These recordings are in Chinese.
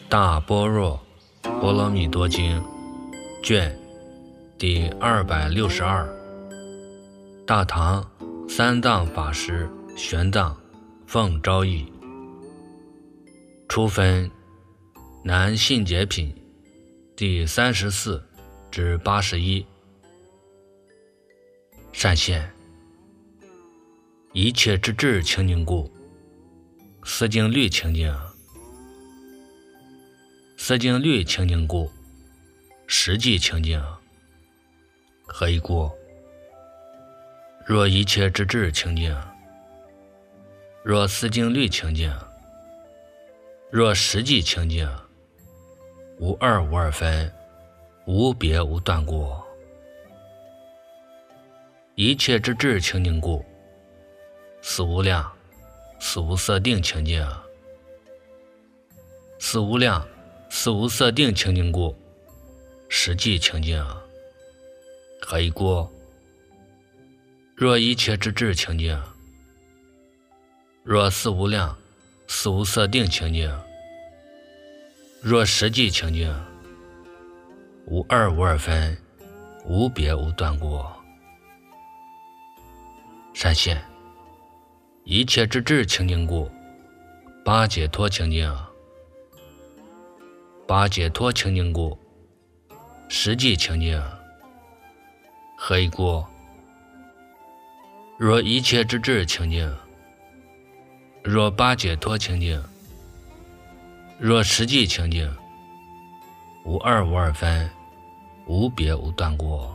大般若波罗蜜多经卷第262，大唐三藏法师玄奘奉诏译，初分南信解品第34至81。善现一切之智清净故，思经律清净，思经律清净故，实际清净。何以故？若一切之智清净，若思经律清净，若实际清净，无二无二分，无别无断过。一切之智清净故，思无量思无色定清净，思无量思无色定清净故，实际清净。何以故？若一切之智清净，若思无量思无色定清净，若实际清净，无二无二分，无别无断过。善现一切之智清净故，八解脱清净，八解脱清净故，实际清净。何以故？若一切之智清净，若八解脱清净，若实际清净，无二无二分，无别无断过。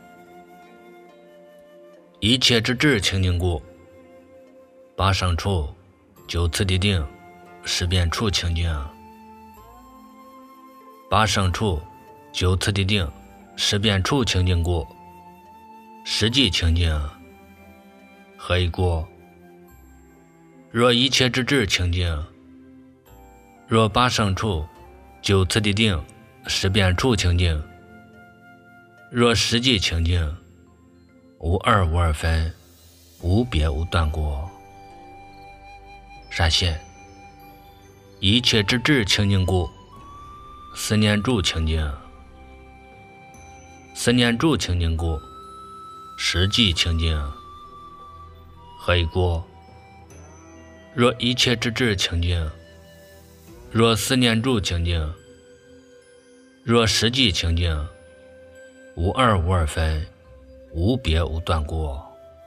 一切之智清净故，八胜处九次第定十遍处清净，八胜处九次第定十遍处清净故，实际清净。何以故？若一切之智清净，若八胜处九次第定十遍处清净，若实际清净，无二无二分，无别无断过。善现一切之智清净故，思念住清净，思念住清净故，实际清净。何以故？若一切之智清净，若思念住清净，若实际清净，无二无二分，无别无断过。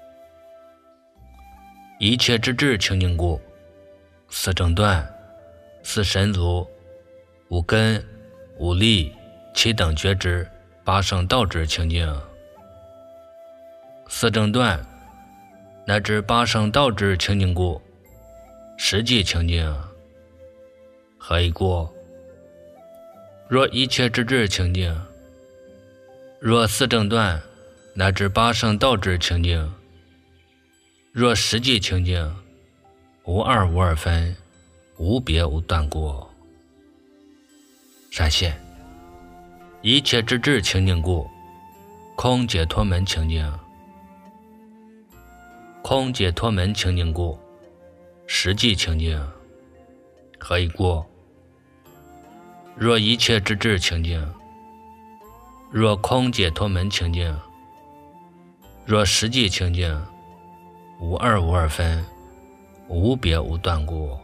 一切之智清净故，思正断思神足无根无力七等觉知八圣道智清净，思正断乃至八圣道智清净故，实际清净。何以故？若一切之智清净，若思正断乃至八圣道智清净，若实际清净，无二无二分，无别无断过。善现一切之智清净故，空解脱门清净，空解脱门清净故，实际清净。何以故？若一切之智清净，若空解脱门清净，若实际清净，无二无二分，无别无断过。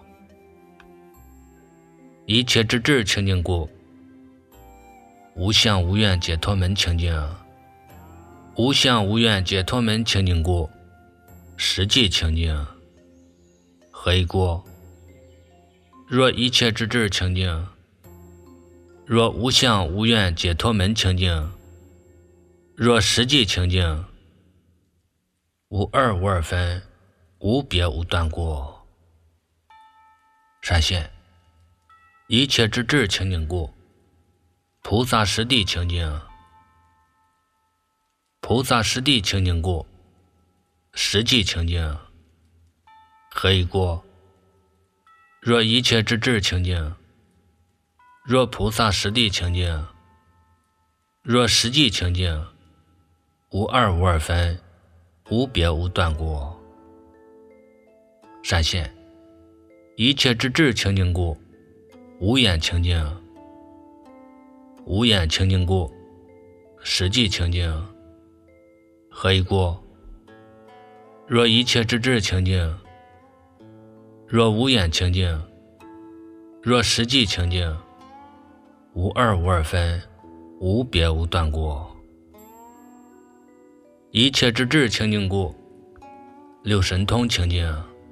一切之智清净故，无相无愿解脱门清净，无相无愿解脱门清净故，实际清净。何以故？若一切之智清净，若无相无愿解脱门清净，若实际清净，无二无二分，无别无断过。善现一切之智清净故，菩萨实地清净，菩萨实地清净故，实际清净。何以故？若一切之智清净，若菩萨实地清净，若实际清净，无二无二分，无别无断过。善现一切之智清净故， 无眼清净，无眼清净故，实际清净。何以故？若一切之智清净，若无眼清净，若实际清净，无二无二分，无别无断过。一切之智清净故，六神通清净，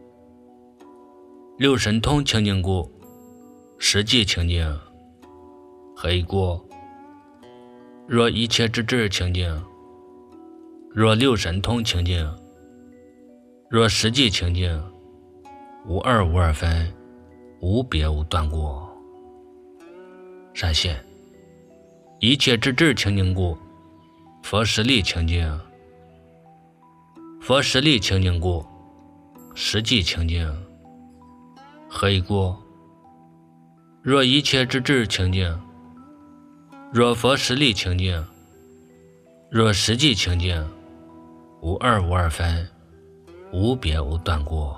六神通清净故，实际清净。何以故？若一切之智清净，若六神通清净，若实际清净，无二无二分，无别无断过。善现一切之智清净故，佛实力清净，佛实力清净故，实际清净。何以故？若一切之智清净，若佛实力清净，若实际清净，无二无二分，无别无断过。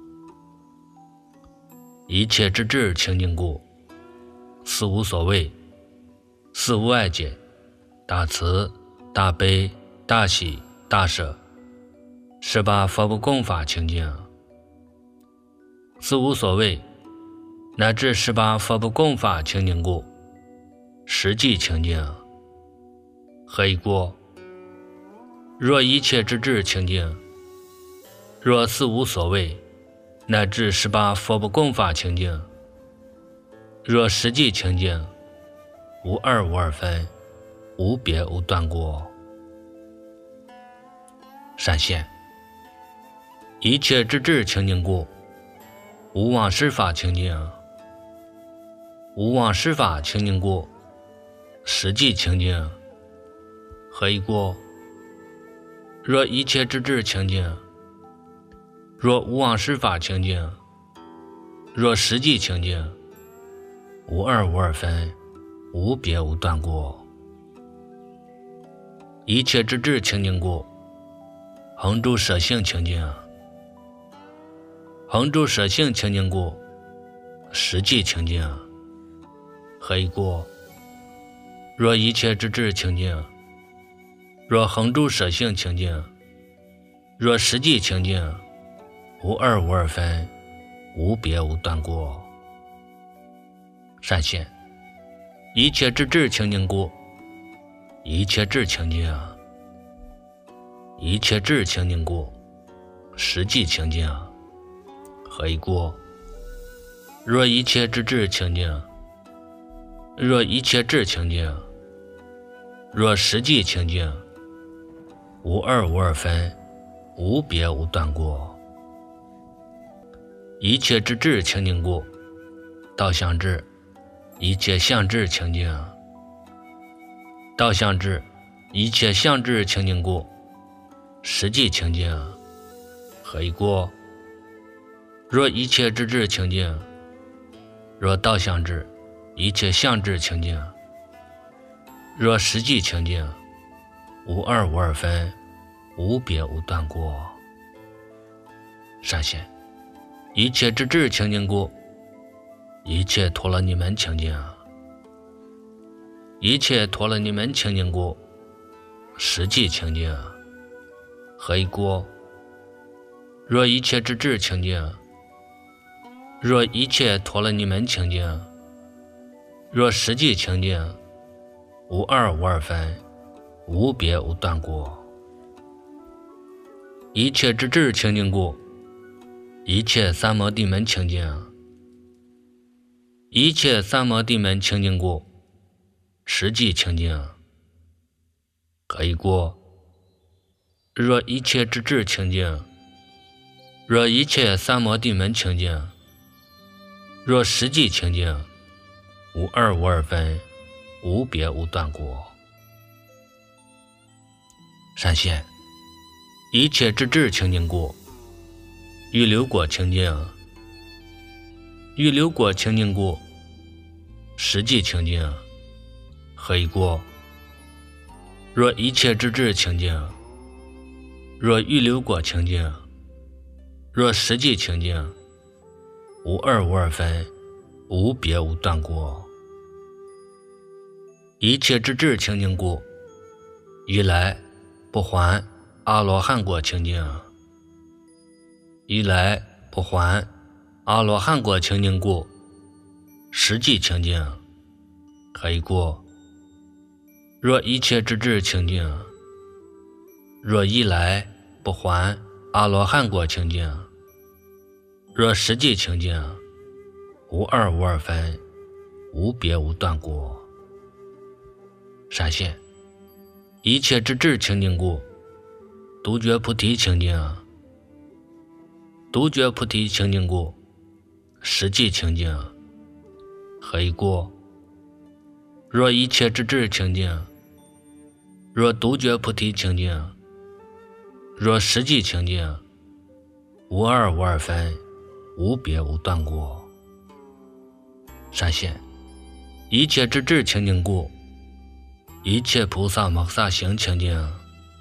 一切之智清净故，四无所谓，四无碍解，大慈大悲大喜大舍，十八佛不共法清净。四无所谓乃至十八佛不共法清净故，实际清净。何以故？若一切之智清净，若四无所谓乃至十八佛不共法清净，若实际清净，无二无二分，无别无断过。善现一切之智清净故，无妄施法清净，无妄施法清净故，实际清净。何以故？若一切之智清净，若无妄施法清净，若实际清净，无二无二分，无别无断过。一切之智清净故，恒住舍性清净，恒住舍性清净故，实际清净。何以故？若一切之智清净，若恒住舍性清净，若实际清净，无二无二分，无别无断过。善现一切之智清净故，一切智清净，一切智清净故，实际清净。何以故？若一切之智清净，若一切智清净，若实际清净，无二无二分，无别无断过。一切之智清净故，道相智，一切相智清净，道相智，一切相智清净故，实际清净。何以故？若一切之智清净，若道相智，一切相智清净，若实际清净，无二无二分，无别无断过。善现一切之智清净故，一切陀罗尼门清净，一切陀罗尼门清净故，实际清净。何以故？若一切之智清净，若一切陀罗尼门清净，若实际清净，无二无二分，无别无断过。一切之智清净故，一切三摩地门清净，一切三摩地门清净故，实际清净。何以故？若一切之智清净，若一切三摩地门清净，若实际清净，无二无二分，无别无断过。善现一切之智清净故，欲流果清净，欲流果清净故，实际清净。何以故？若一切之智清净，若欲流果清净，若实际清净，无二无二分， 无别无断过。一切之智清净故，一来不还阿罗汉果清净，一来不还阿罗汉果清净故，实际清净可以过。若一切之智清净，若一来不还阿罗汉果清净，若实际清净，无二无二分，无别无断过。闪现一切之智清净故，独觉菩提清净，独觉菩提清净故，实际清净何以过？若一切之智清净，若独觉菩提清净，若实际清净，无二无二分，无别无断过。闪现一切之智清净故，一切菩萨摩萨行清净，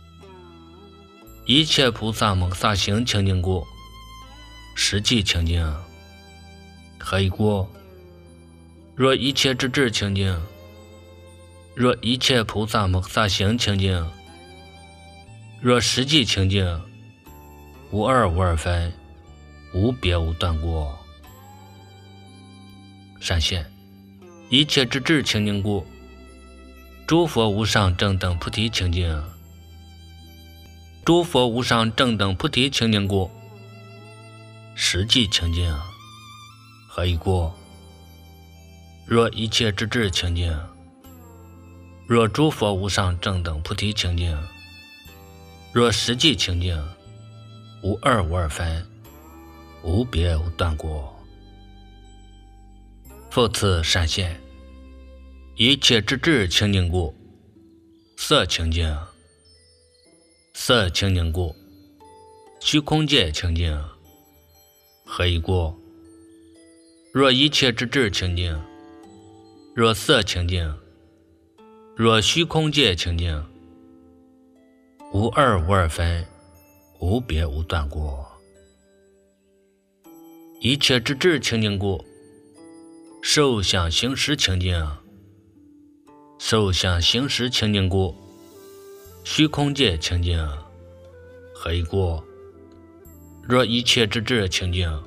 一切菩萨摩萨行清净故，实际清净何以过？若一切之智清净，若一切菩萨摩萨行清净，若实际清净，无二无二分，无别无断过。闪现一切之智清净故，诸佛无上正等菩提清净，诸佛无上正等菩提清净故，实际清净何以过？若一切之智清净，若诸佛无上正等菩提清净，若实际清净，无二无二分，无别无断过。复次闪现一切之智清净故，色清净，色清净故，虚空界清净何以过？若一切之智清净，若色清净，若虚空界清净，无二无二分，无别无断过。一切之智清净故，受想行识清净，受想行识清净故，虚空界清净何以过？若一切之智清净，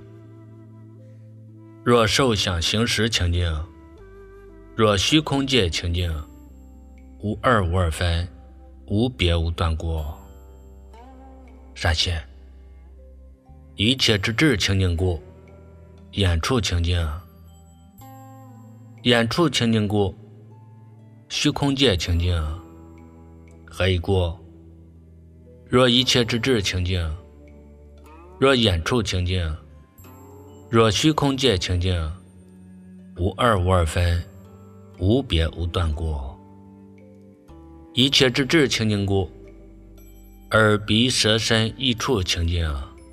若受想行识清净，若虚空界清净，无二无二分，无别无断过。闪现一切之智清净故，眼处清净，眼处清净故，虚空界清净何以过？若一切之智清净，若眼处清净，若虚空界清净，无二无二分，无别无断过。一切之智清净故，耳鼻舌身意处清净，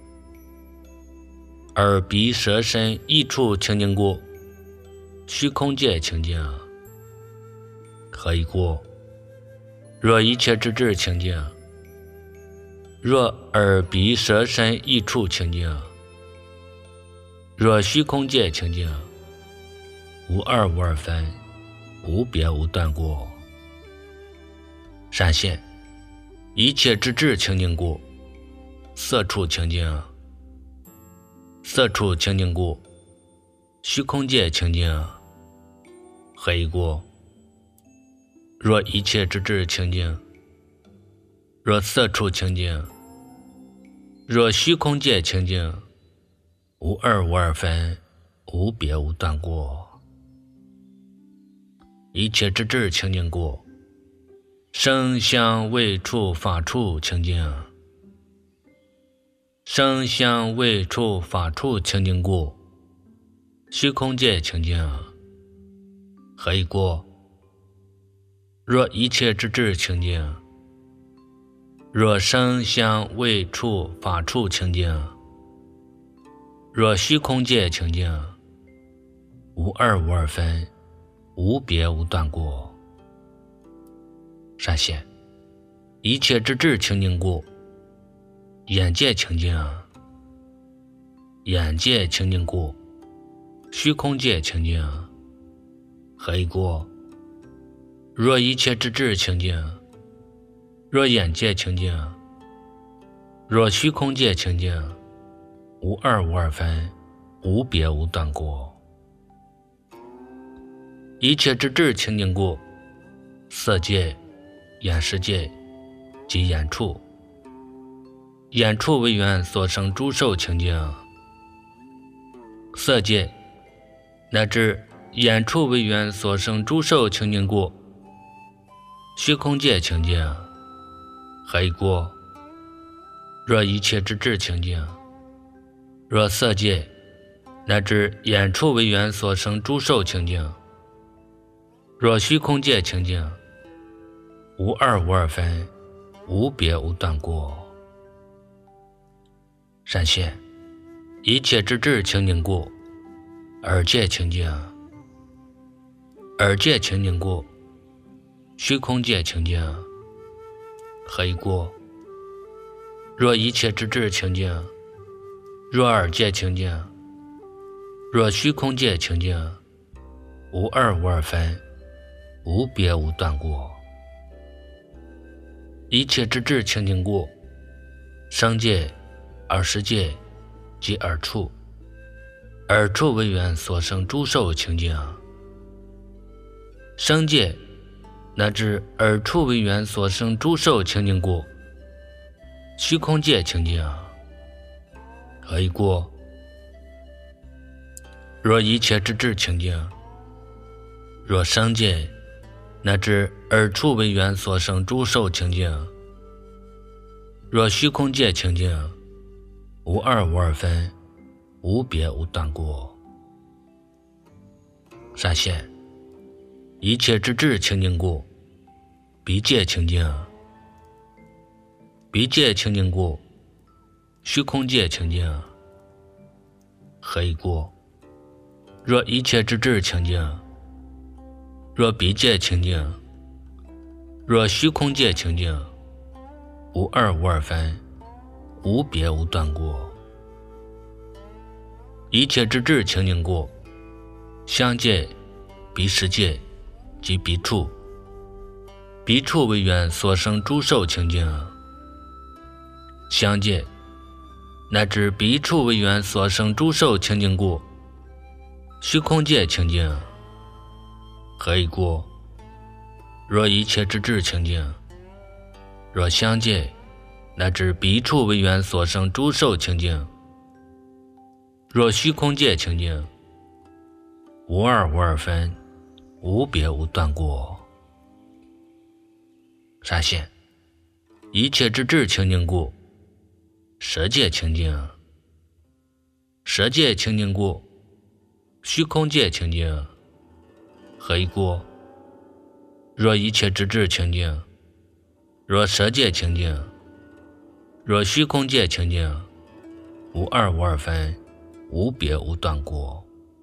耳鼻舌身意处清净故，虚空界清净何以过？若一切之智清净，若耳鼻舌身意处清净，若虚空界清净，无二无二分，无别无断过。闪现一切之智清净故，色处清净，色处清净故，虚空界清净何以过？若一切之智清净，若色处清净，若虚空界清净，无二无二分，无别无断过。一切之智清净故，声香味触法处清净，声香味触法处清净故，虚空界清净何以过？若一切之智清净，若声香味触法处清净，若虚空界清净，无二无二分，无别无断过。闪现一切之智清净故，眼界清净，眼界清净故， 虚空界清净，黑过。若一切之智清净，若眼界清净，若虚空界清净，无二无二分，无别无断过。一切之智清净故，色界、眼识界及眼处，眼处为缘所生诸受清净，色界乃至眼处为缘所生诸受清净故，虚空界清净，黑过。若一切之智清净，若色界乃至眼处为缘所生诸受清净，若虚空界清净，无二无二分，无别无断过。闪现一切之智清净故，耳界清净，耳界清净故，虚空界清净，黑过。若一切之智清净，若耳界清净，若虚空界清净，无二无二分，无别无断过。一切之智清净故，声界、耳识界及耳处，耳处为缘所生诸受清净，声界乃至耳处为缘所生诸受清净故，虚空界清净，黑过。若一切之智清净，若声界乃至耳处为缘所生诸受清净，若虚空界清净，无二无二分，无别无断过。闪现一切之智清净故，鼻界清净，鼻界清净故，虚空界清净，黑过。若一切之智清净，若鼻界清净，若虚空界清净，无二无二分，无别无断过。一切之智清净故，香界、鼻识界及鼻处，鼻处为缘所生诸受清净，香界乃至鼻处为缘所生诸受清净故，虚空界清净，黑过。若一切之智清净，若香界乃至鼻处为缘所生诸受清净，若虚空界清净，无二无二分，无别无断过。闪现一切之智清净故，舌界清净，舌界清净故，虚空界清净，黑过。若一切之智清净，若舌界清净，若虚空界清净，无二无二分，无别无断过。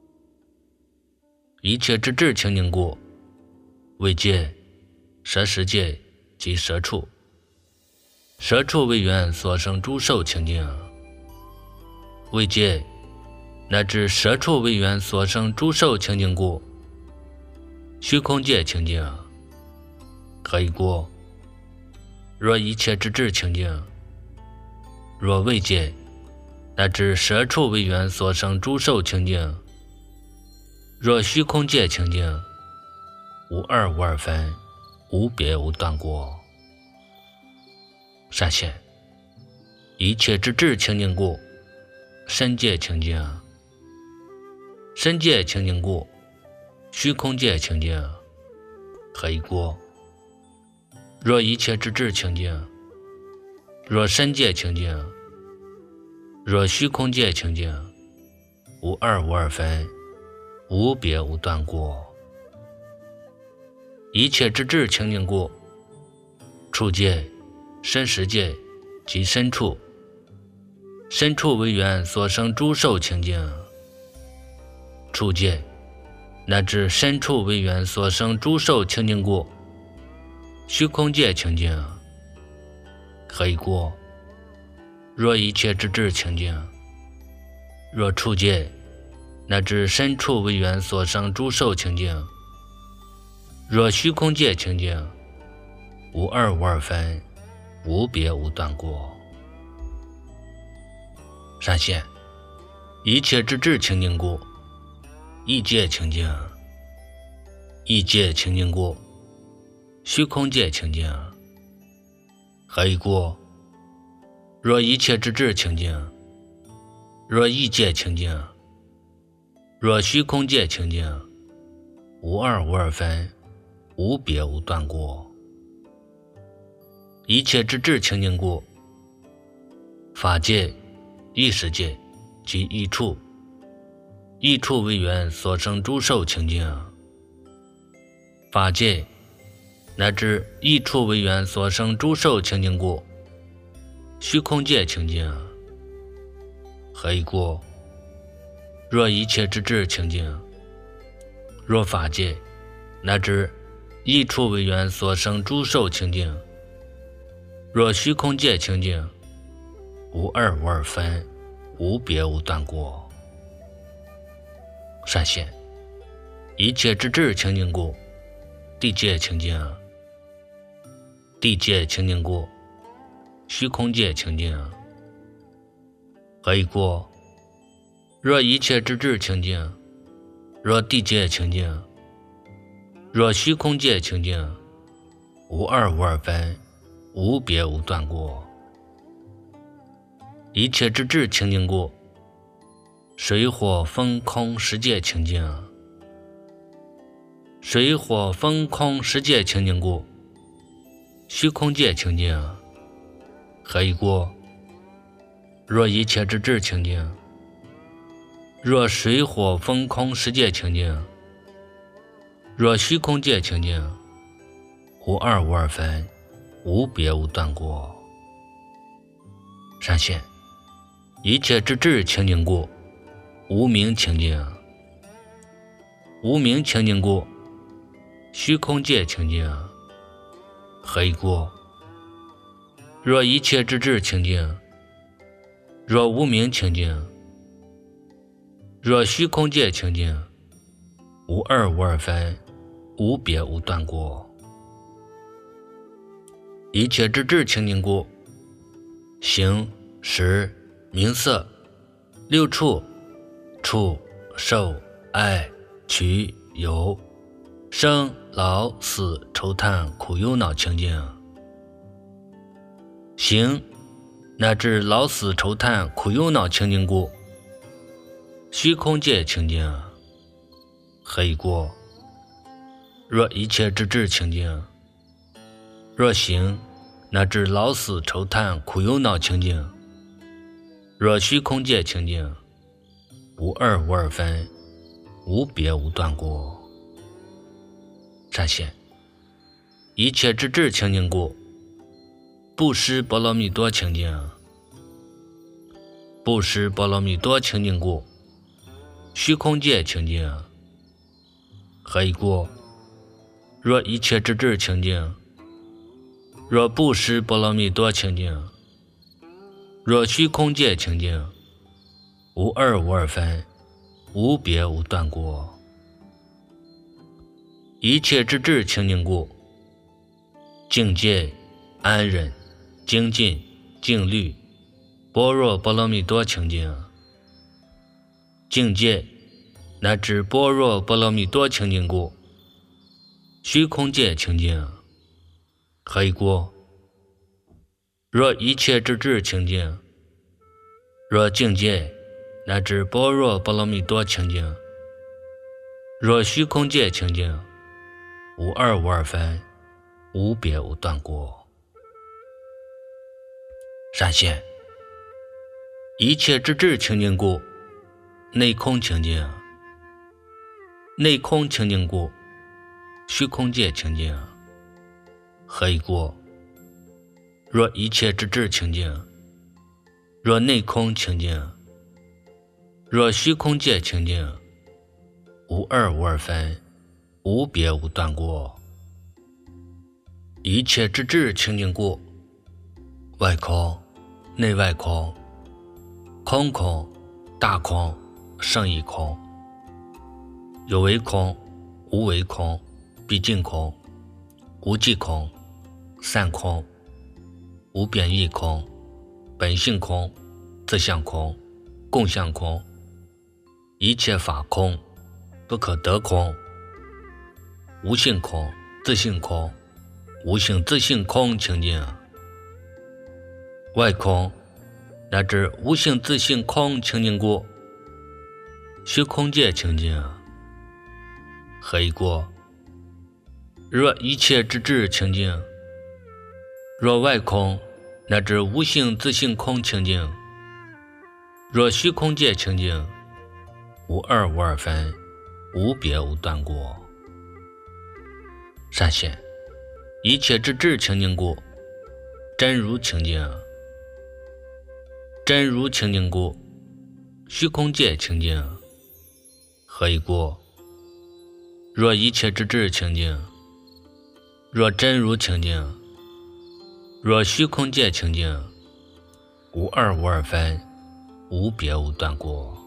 一切之智清净故，味界、舌识界及舌处，舌处为缘所生诸受清净，味界乃至舌处为缘所生诸受清净故，虚空界清净，黑过。若一切之智清净，若味界乃至舌处为缘所生诸受清净，若虚空界清净，无二无二分，无别无断过。闪现一切之智清净故，身界清净，身界清净故，虚空界清净，黑过。若一切之智清净，若身界清净，若虚空界清净，无二无二分，无别无断过。一切之智清净故，触界、身识界及身处，身处为缘所生诸受清净，触界乃至身处为缘所生诸受清净故，虚空界清净，黑过。若一切之智清净，若触界乃至身处为缘所生诸受清净。若虚空界清净，无二无二分，无别无断过。闪现一切之智清净故，异界清净，异界清净故，虚空界清净。何以故？若一切之智清净，若异界清净，若虚空界清净，无二无二分，无别无断过。一切之智清净故，法界、异世界及异处，异处为缘所生诸受清净。法界乃至异处为缘所生诸受清净故，虚空界清净。何以故？若一切之智清净，若法界乃至异处为缘所生诸受清净，若虚空界清净，无二无二分，无别无断过。闪现一切之智清净故，地界清净，地界清净故，虚空界清净。何以故？若一切之智清净，若地界清净，若虚空界清净，无二无二分，无别无断过。一切之智清净故，水火风空十界清净。水火风空十界清净故，虚空界清净。何以故？若一切之智清净，若水火风空十界清净，若虚空界清净，无二无二分，无别无断过。闪现一切之智清净故，无明清净。无明清净故，虚空界清净。何以故？若一切之智清净，若无明清净，若虚空界清净，无二无二分，无别无断过。一切之智清净故，形、识、名色、六处、触、受、爱、取、有、生、老、死、愁叹、苦忧恼清净。形乃至老死愁叹苦忧恼清净故，虚空界清净。何以故？若一切之智清净，若形乃至老死愁叹苦忧恼清净，若虚空界清净，无二无二分，无别无断过。闪现一切之智清净故，布施波罗蜜多清净。布施波罗蜜多清净故，虚空界清净。何以故？若一切之智清净，若布施波罗蜜多清净，若虚空界清净，无二无二分，无别无断过。一切之智清净故，境界、安忍、精进、静虑、般若波罗蜜多清净。境界乃至般若波罗蜜多清净故，虚空界清净。何以故？若一切之智清净，若境界乃至般若波罗蜜多清净，若虚空界清净，无二无二分，无别无断过。闪现一切之智清净故，内空清净。内空清净故，虚空界清净。何以故？若一切之智清净，若内空清净，若虚空界清净，无二无二分，无别无断过。一切之智清净故，外空、内外空、空空、大空、胜义空、 有为空，无为空，毕竟空，无际空，散空，无边际空，本性空，自相空，共相空，一切法空，不可得空，无性空，自性空，无性自性空清净，外空乃至无性自性空清净故，虚空界清净。何以故？若一切之智清净，若外空乃至无性自性空清净，若虚空界清净，无二无二分，无别无断过。善现一切之智清净故，真如清净。真如清净故，虚空界清净。何以故？若一切之智清净，若真如清净，若虚空界清净，无二无二分，无别无断过。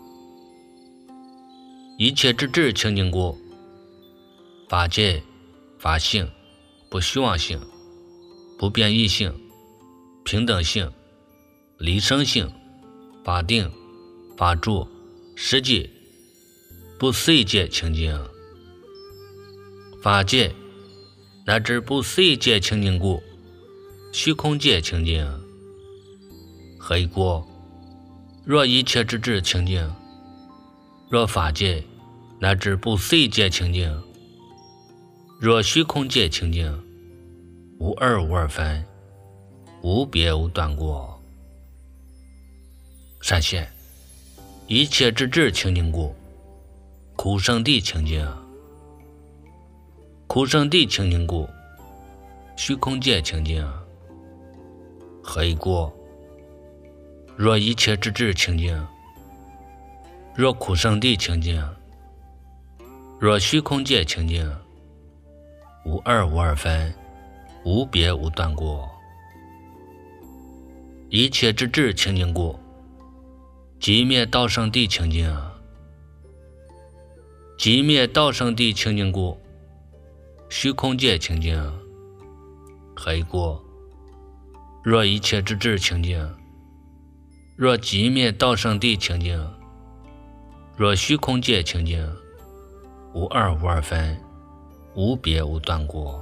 一切之智清净故，法界、法性、不虚妄性、不变异性、平等性、离生性、法定、法住、实际、不思议界清净。法界乃至不思议界清净故，虚空界清净。何以故？若一切之智清净，若法界乃至不思议界清净，若虚空界清净，无二无二分，无别无断过。善现一切之智清净故，苦生地清净。苦生地清净故，虚空界清净。何以故？若一切之智清净，若苦生地清净，若虚空界清净，无二无二分，无别无断过。一切之智清净故，寂灭道生地清净。寂灭道生地清净故，虚空界清净。何以故？若一切之智清净，若寂灭道生地清净，若虚空界清净，无二无二分，无别无断过。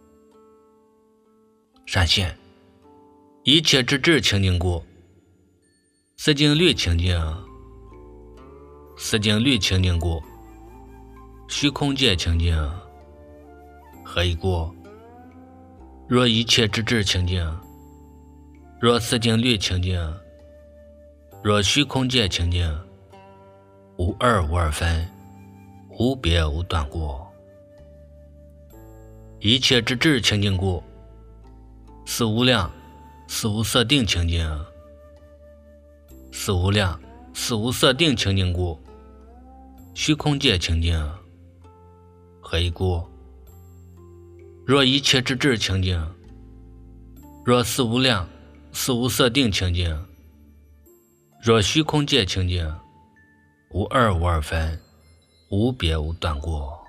善现一切之智清净故，思境律清净。思境律清净故，虚空界清净。何以故？若一切之智清净，若思境律清净，若虚空界清净，无二无二分，无别无断过。一切之智清净故，思无量、思无色定清净。思无量、思无色定清净故，虚空界清净。何以故？若一切之智清净，若思无量、思无色定清净，若虚空界清净，无二无二分，无别无断过。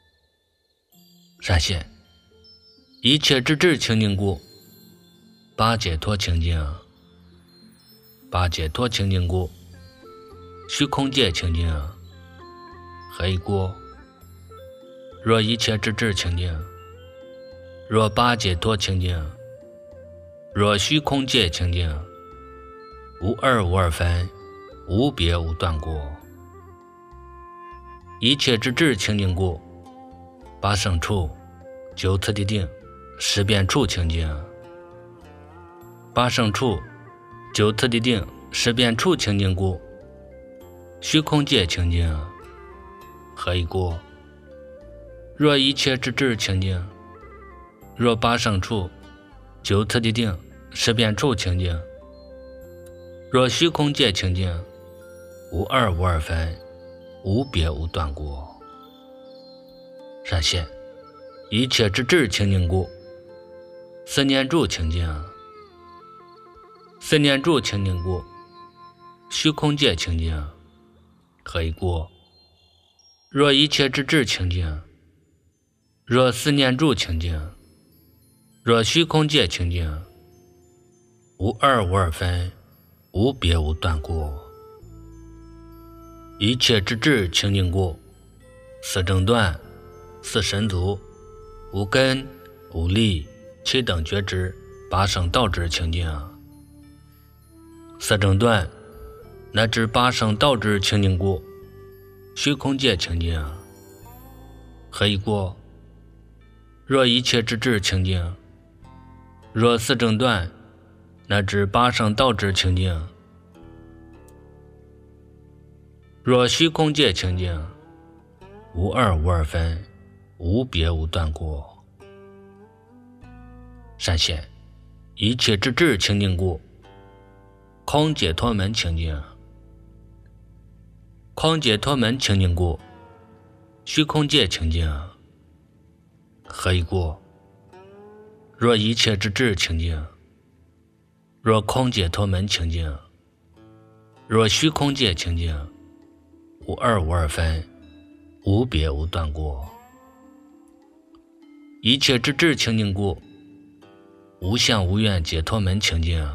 善现一切之智清净故，八解脱清净。八解脱清净故，虚空界清净。何以故？若一切之智清净，若八解脱清净，若虚空界清净，无二无二分，无别无断过。一切之智清净故，八圣处、九次第定、十遍处清净。八圣处、九次第定、十遍处清净故，虚空界清净。何以故？若一切之智清净，若八圣处、九次第定、十遍处清净，若虚空界清净，无二无二分，无别无断过。善现一切之智清净故，思念住清净。思念住清净故，虚空界清净。何以故？ 若一切之智清净，若四念住清净，若虚空界清净，无二无二分，无别无断过。一切之智清净过，四正断，四神足，无根无力，七等觉知，八圣道智清净。四正断乃至八圣道智清净过，虚空界清净。何以过？若一切之智清净，若四正断乃至八圣道智清净，若虚空界清净，无二无二分，无别无断过。善现一切之智清净过，空解脱门清净。空解脱门清净过，虚空界清净。何以过？若一切之智清净，若空解脱门清净，若虚空界清净，无二无二分，无别无断过。一切之智清净过，无相无愿解脱门清净。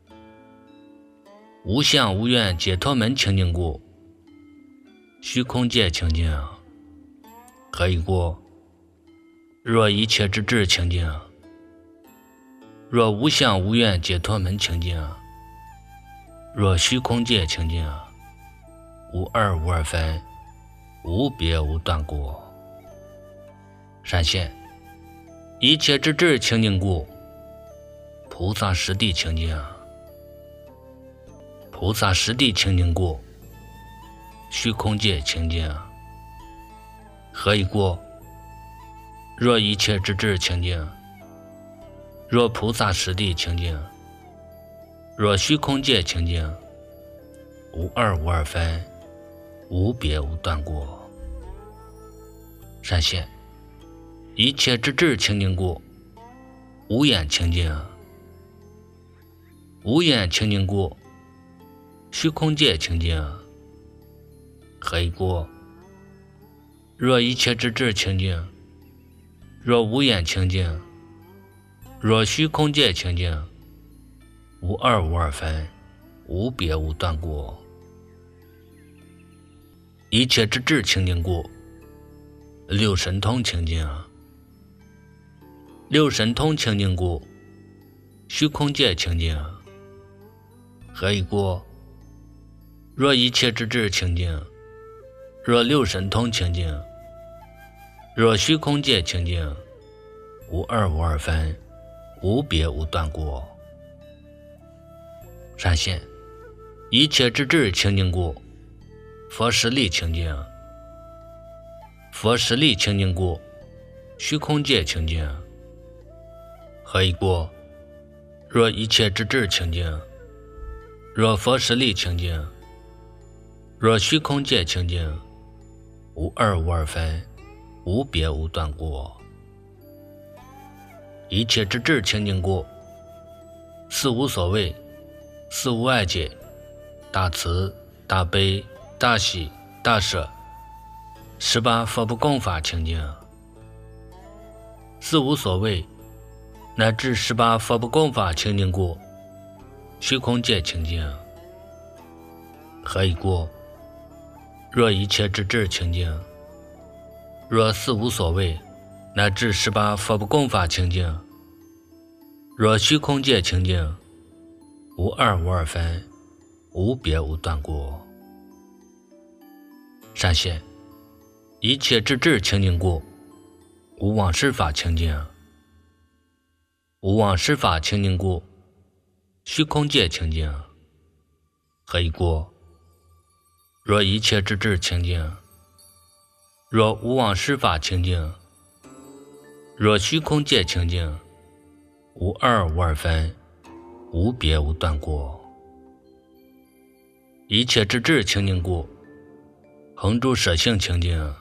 无相无愿解脱门清净过，虚空界清净。何以过？若一切之智清净，若无相无愿解脱门清净，若虚空界清净，无二无二分，无别无断过。善现一切之智清净过，菩萨实地清净。菩萨实地清净过，虚空界清净。何以过？若一切之智清净，若菩萨实地清净，若虚空界清净，无二无二分，无别无断过。善现一切之智清净过，无眼清净。无眼清净过，虚空界清净。何以过？若一切之智清净，若无眼清净，若虚空界清净，无二无二分，无别无断过。一切之智清净过，六神通清净。六神通清净过，虚空界清净。何以过？若一切之智清净，若六神通清净，若虚空界清净，无二无二分，无别无断过。善现一切之智清净过，佛实力清净。佛实力清净过，虚空界清净。何以过？若一切之智清净，若佛实力清净，若虚空界清净，无二无二分，无别无断过。一切之智清净过，四无所谓，四无碍解，大慈大悲大喜大舍，18佛不共法清净。四无所谓乃至18佛不共法清净过，虚空界清净。何以过？若一切之智清净，若四无所谓乃至18佛不共法清净，若虚空界清净，无二无二分，无别无断过。善现一切之智清净过，无妄施法清净。无妄施法清净过，虚空界清净。何以过？若一切之智清净，若无妄施法清净，若虚空界清净，无二无二分，无别无断过。一切之智清净过，恒住舍性清净。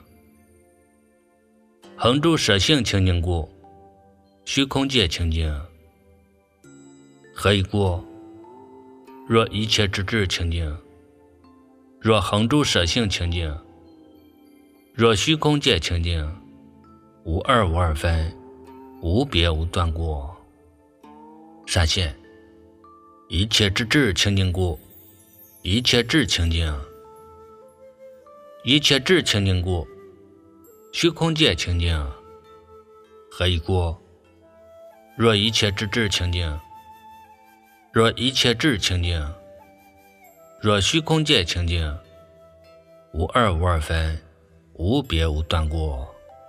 恒住舍性清净过，虚空界清净。何以过？若一切之智清净，若恒住舍性清净， 若虚空界清净，无二无二分，无别无断过。闪现一切之智清净故，一切智清净，一切智清净故，虚空界清净。何以故？若一切之智清净，若一切智清净，若虚空界清净，无二无二分，无别无断过。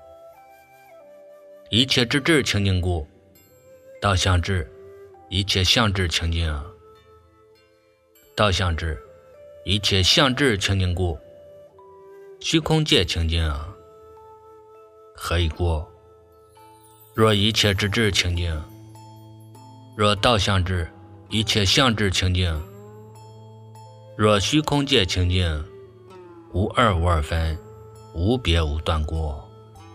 一切之智清净故，道相智，一切相智清净。道相智，一切相智清净故，虚空界清净。何以故？若一切之智清净，若道相智，一切相智清净，若虚空界清净，无二无二分，无别无断过。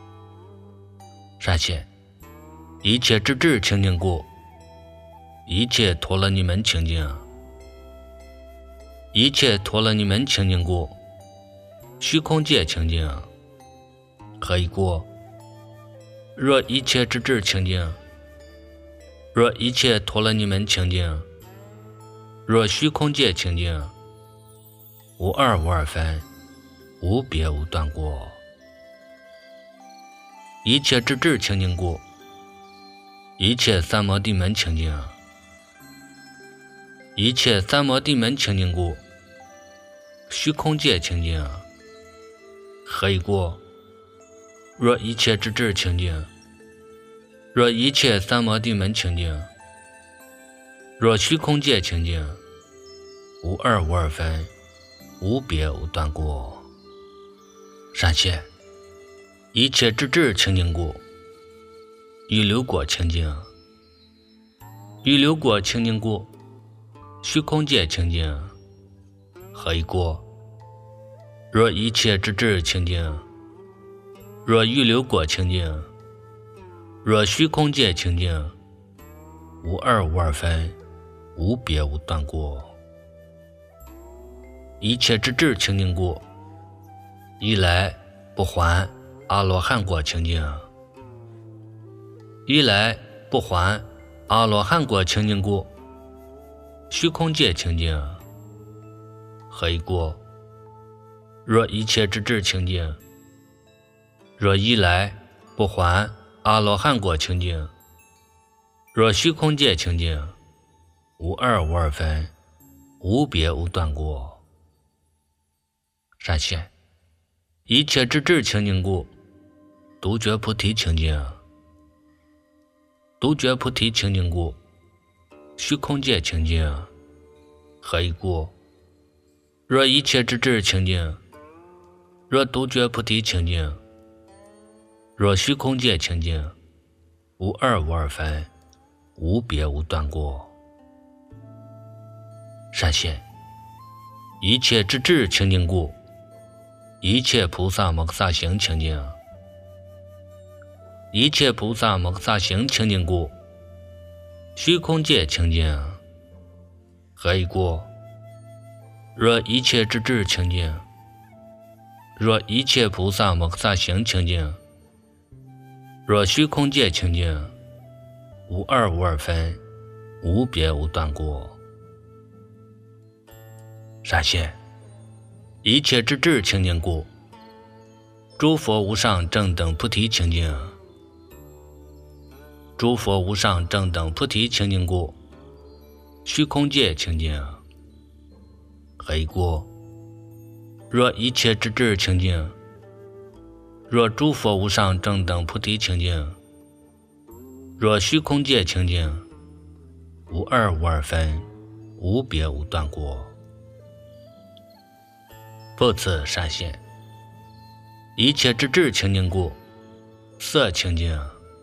闪现一切之智清净故，一切陀罗尼门清净。一切陀罗尼门清净故，虚空界清净。何以故？若一切之智清净，若一切陀罗尼门清净，若虚空界清净，无二无二分，无别无断过。一切之智清净故，一切三摩地门清净。一切三摩地门清净故，虚空界清净。何以故？若一切之智清净，若一切三摩地门清净，若虚空界清净，无二无二分，无别无断过。闪现一切之智清净故，预流果清净。预流果清净故，虚空界清净。何以故？若一切之智清净，若预流果清净，若虚空界清净，无二无二分，无别无断过。一切之智清净故，一来不还阿罗汉果清净。一来不还阿罗汉果清净故，虚空界清净。何以故？若一切之智清净，若一来不还阿罗汉果清净，若虚空界清净，无二无二分，无别无断过。闪现一切之智清净故，独觉菩提清净。独觉菩提清净故，虚空界清净。何以故？若一切之智清净，若独觉菩提清净，若虚空界清净，无二无二分，无别无断过。闪现一切之智清净故，一切菩萨摩诃萨行清净。一切菩萨摩诃萨行清净故，虚空界清净。何以故？若一切之智清净，若一切菩萨摩诃萨行清净，若虚空界清净，无二无二分，无别无断过。闪现一切之智清净故，诸佛无上正等菩提清净。诸佛无上正等菩提清净故，虚空界清净。何以故？若一切之智清净，若诸佛无上正等菩提清净，若虚空界清净，无二无二分，无别无断过。复次闪现一切之智清净故，色清净。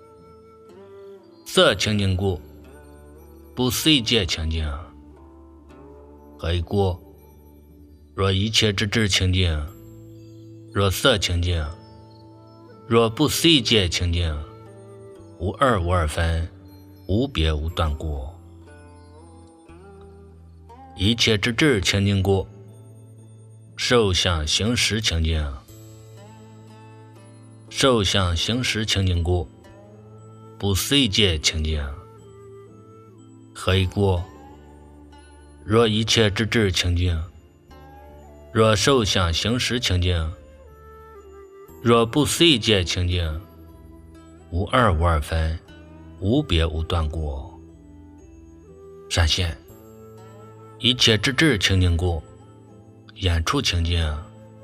色清净故，不思议界清净。何以故？若一切之智清净，若色清净，若不思议界清净，无二无二分，无别无断过。一切之智清净故，受想行识清净。 受想行识清净故，不随界清净。何以故？若一切之智清净，若受想行识清净，若不随界清净，无二无二分，无别无断故。闪现一切之智清净故，眼处清净。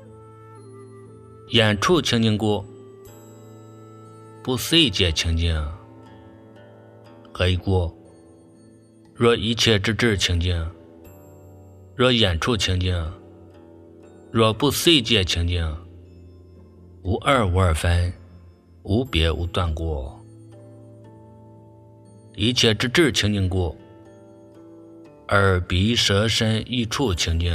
眼处清净故，不随界清净。何以故？若一切之智清净，若眼处清净，若不随界清净，无二无二分，无别无断故。一切之智清净故，耳鼻舌身意处清净。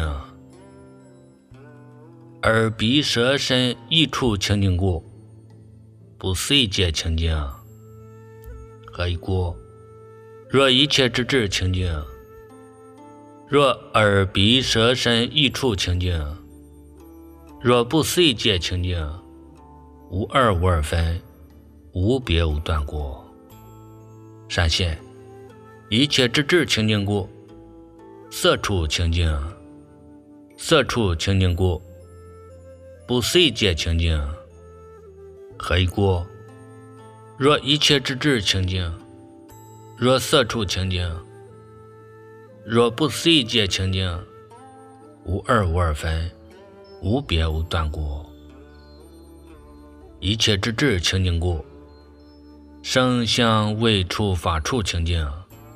耳鼻舌身意处清净故，不随界清净。何以故？若一切之智清净，若耳鼻舌身意处清净，若不随界清净，无二无二分，无别无断故。闪现一切之智清净故，色处清净。色处清净故，不随界清净。何以故？若一切之智清净，若色处清净，若不随界清净，无二无二分，无别无断故。一切之智清净故，声香味触法处清净。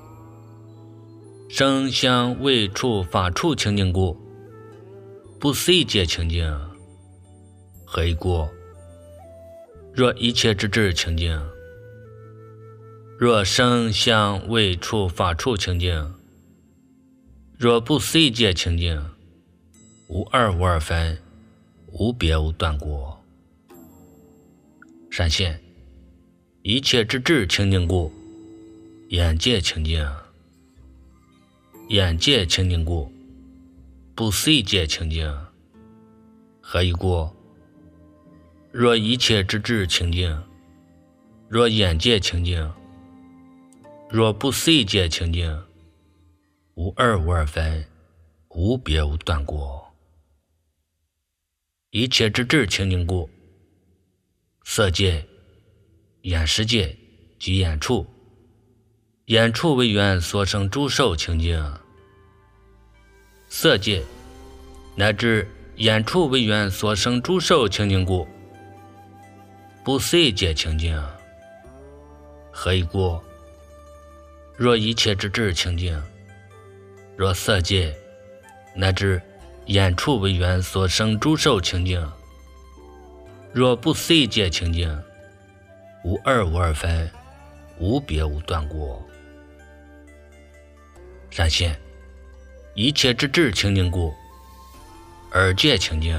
声香味触法处清净故，不随界清净。何以故？若一切之智清净，若声香味触法处清净，若不随界清净，无二无二分，无别无断故。闪现一切之智清净故，眼界清净。眼界清净故，不随界清净。何以故？若一切之智清净，若眼界清净，若不随界清净，无二无二分，无别无断故。一切之智清净故，色界、眼识界及眼处，眼处为缘所生诸受清净。色界乃至眼处为缘所生诸受清净故，不随界清净。何以故？若一切之智清净，若色界乃至眼处为缘所生诸受清净，若不随界清净，无二无二分，无别无断故。闪现一切之智清净故，耳界清净。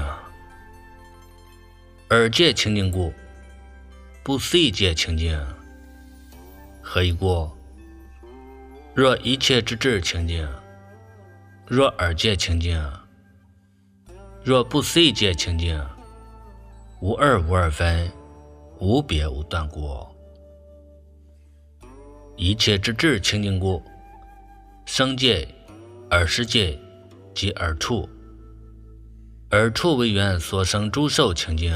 耳界清净故，不随界清净。何以故？若一切之智清净，若耳界清净，若不随界清净，无二无二分，无别无断故。一切之智清净故，声界、耳识界及耳处，耳处为缘所生诸受清净。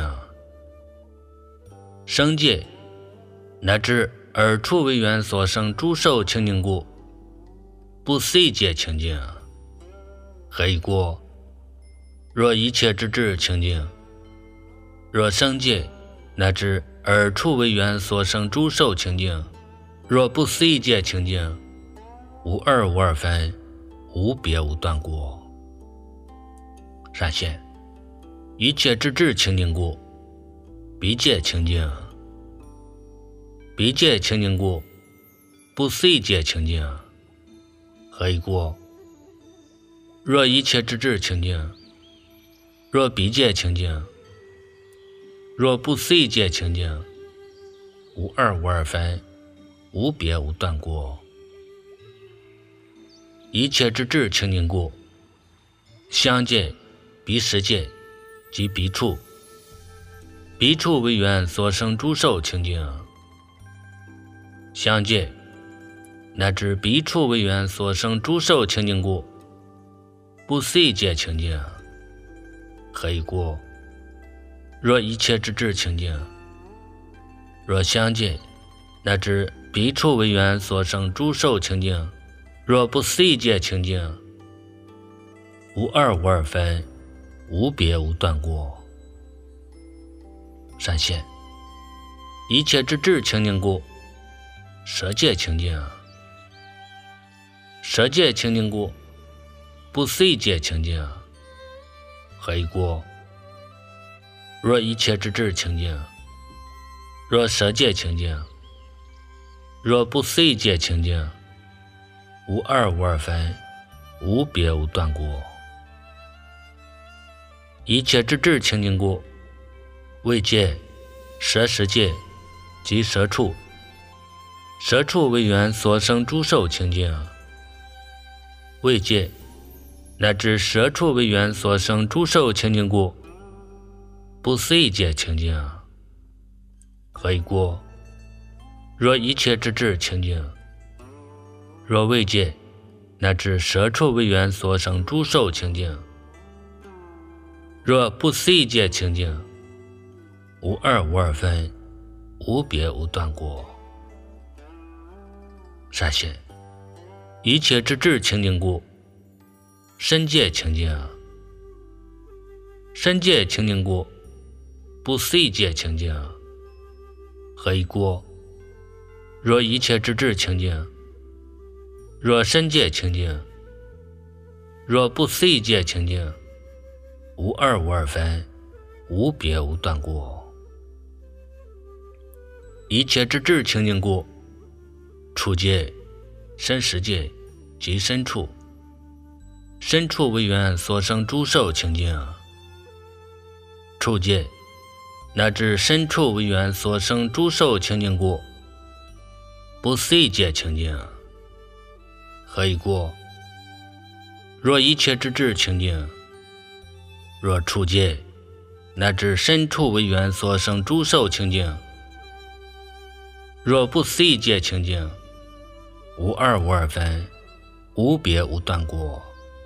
声界乃至耳处为缘所生诸受清净故，不随界清净。何以故？若一切之智清净，若声界乃至耳处为缘所生诸受清净，若不随界清净，无二无二分，无别无断故。闪现一切之智清净故，鼻界清净。鼻界清净故，不随界清净。何以故？若一切之智清净，若鼻界清净，若不随界清净，无二无二分，无别无断故。一切之智清净故，香界、鼻识界及鼻处， 彼处为缘所生诸受情境。相戒，乃至彼处为缘所生诸受情境故，不随戒情境。何以故？若一切之智情境，若相戒，乃至彼处为缘所生诸受情境，若不随戒情境，无二无二分，无别无断过。闪现，一切之智情境故，舍戒情境。舍戒情境故，不随戒情境。何以故？若一切之智情境，若舍戒情境，若不随戒情境，无二无二分，无别无断过。一切之智情境故，为戒、舍十戒及舍处，舍处为缘所生诸受情境。为戒，乃至舍处为缘所生诸受情境故，不随戒情境。何以故？若一切之智情境，若为戒，乃至舍处为缘所生诸受情境，若不随戒情境，无二无二分，无别无断过。闪现，一切之智情境故，身戒情境。身戒情境故，不随戒情境。何以故？若一切之智情境，若身戒情境，若不随戒情境，无二无二分，无别无断过。一切之智情境故，处戒、身十戒及身处，身处为缘所生诸受情境。处戒，乃至身处为缘所生诸受情境故，不随戒情境。何以故？若一切之智情境，若处戒，乃至身处为缘所生诸受情境，若不随戒情境，无二无二分，无别无断过。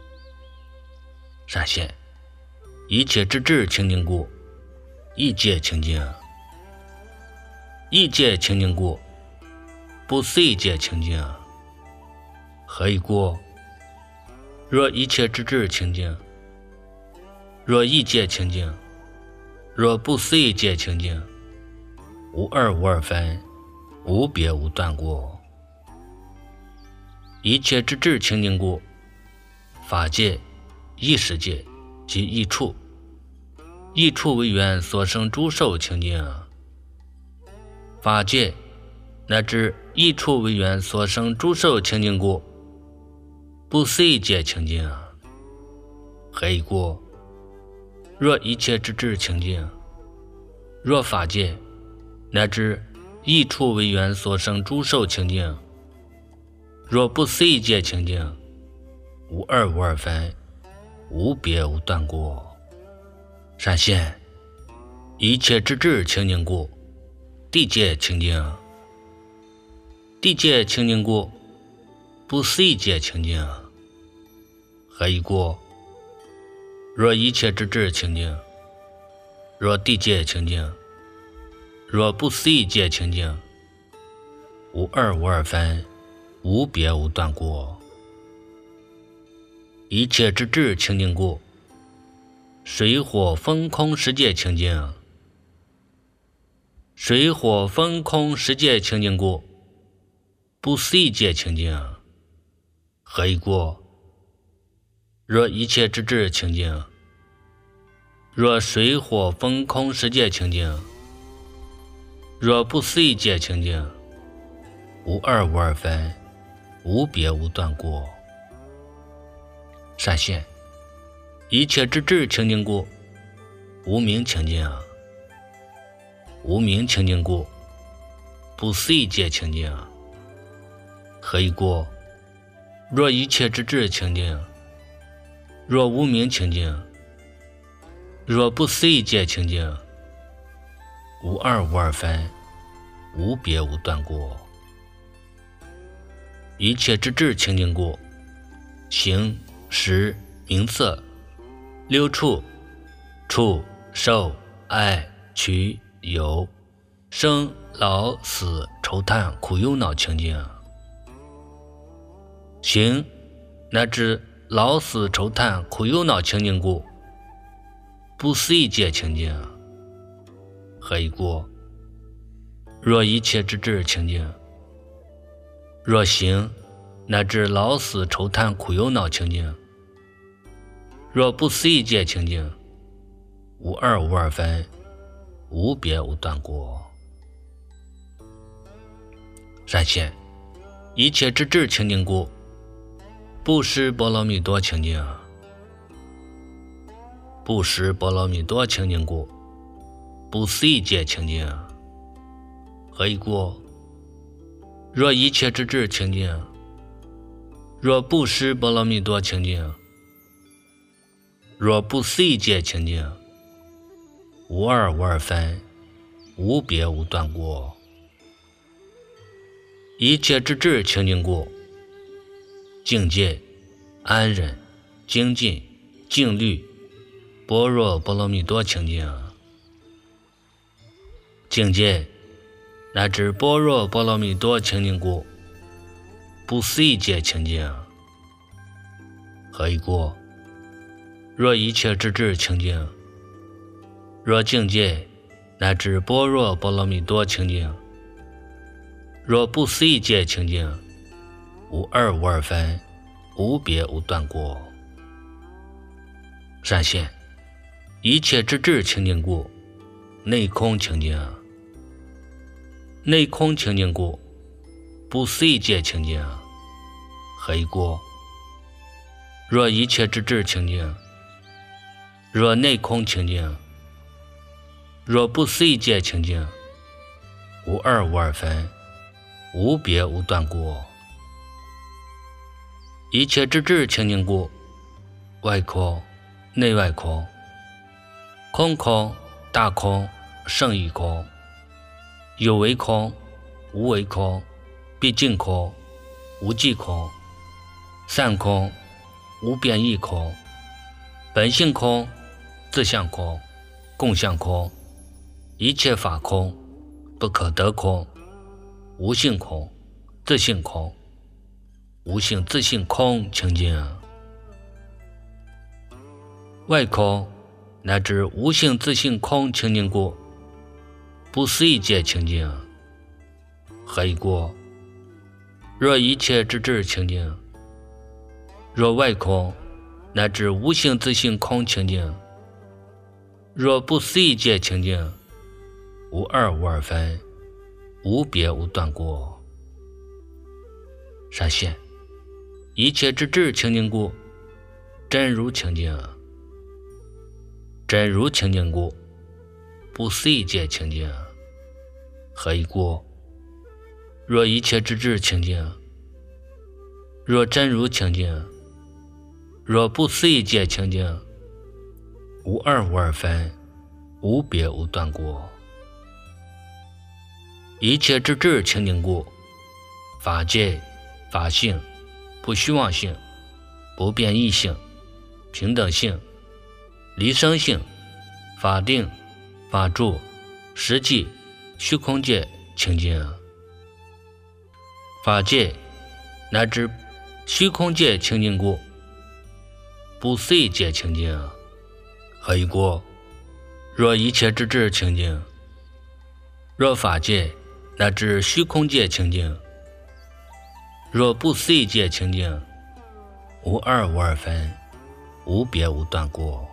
闪现，一切之智情境故，意戒情境。意戒情境故，不随戒情境。何以故？若一切之智情境，若意戒情境，若不随戒情境，无二无二分，无别无断过。一切之智情境故，法界、意识界及意处，意处为缘所生诸受情境。法界，乃至意处为缘所生诸受情境故，不随戒情境。何以故？若一切之智情境，若法界，乃至意处为缘所生诸受情境，若不随戒情境，无二无二分，无别无断过。闪现，一切之智情境故，地界情境。地界情境故，不随戒情境。何以故？若一切之智情境，若地界情境，若不随戒情境，无二无二分，无别无断过。一切之智情境故，水火风空十界情境。水火风空十界情境故，不随戒情境。何以故？若一切之智情境，若水火风空十界情境，若不随戒情境，无二无二分，无别无断过。闪现，一切之智情境故，无明情境。无明情境故，不随戒情境。何以故？若一切之智情境，若无明情境，若不随戒情境， 无二无二分，无别无断过。一切之智清净过，形识名色六处触受爱取有生老死愁叹苦忧恼清净。形乃至老死愁叹苦忧恼清净故，不思议界清净。何以故？若一切之智清净，若形乃至老死愁叹苦忧恼清净，若不思议界清净，无二无二分，无别无断过。闪现一切之智清净故，不识波罗蜜多清净。不识波罗蜜多清净故，不思议界清净。何以故？若一切之智清净，若不识波罗蜜多清净，若不思议界清净，无二无二分，无别无断过。一切之智清净故，境界安忍精进静虑般若波罗蜜多清净。境界乃至般若波罗蜜多清净故，不思议界清净。何以故？若一切之智清净，若境界乃至般若波罗蜜多清净，若不思议界清净，无二无二分，无别无断过。闪现一切之智清净故，内空清净。内空清净故，不思议界清净。何以故？若一切之智清净，若内空清净，若不思议界清净，无二无二分，无别无断过。一切之智清净故，外空内外空，空空大空胜义空，有为空无为空，毕竟空无际空，散空无变异空，本性空自相空共相空，一切法空不可得空，无性空自性空，无性自性空清净。外空乃至无性自性空清净故，不思议界清净。何以故？若一切之智清净，若外空乃至无性自性空清净，若不思议界清净，无二无二分，无别无断过。闪现一切之智清净故，真如清净。真如清净故，不思议界清净。何以故？若一切之智清净，若真如清净，若不思议界清净，无二无二分，无别无断过。一切之智清净故，法界法性不虚妄性不变异性平等性离生性法定法住实际虚空界清净。法界乃至虚空界清净故，不思议界清净。何以故？若一切之智清净，若法界乃至虚空界清净，若不思议界清净，无二无二分，无别无断过。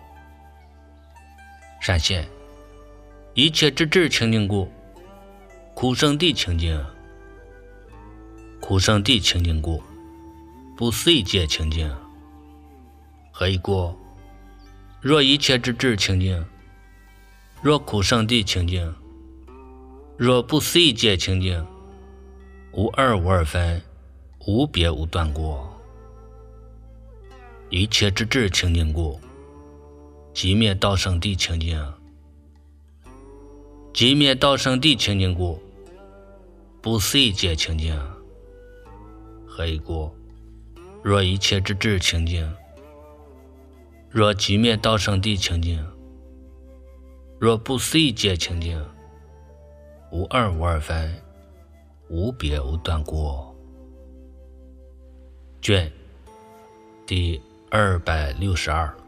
闪现一切之智清净故，苦生地清净。苦生地清净故，不思议界清净。何以故？若一切之智清净，若苦生地清净，若不思议界清净，无二无二分，无别无断过。一切之智清净故，寂灭道生地清净。 寂灭道生地清净故，不思一界清净。何以故？若一切之智清净，若寂灭道生地清净，若不思一界清净，无二无二分，无别无断故。卷第262。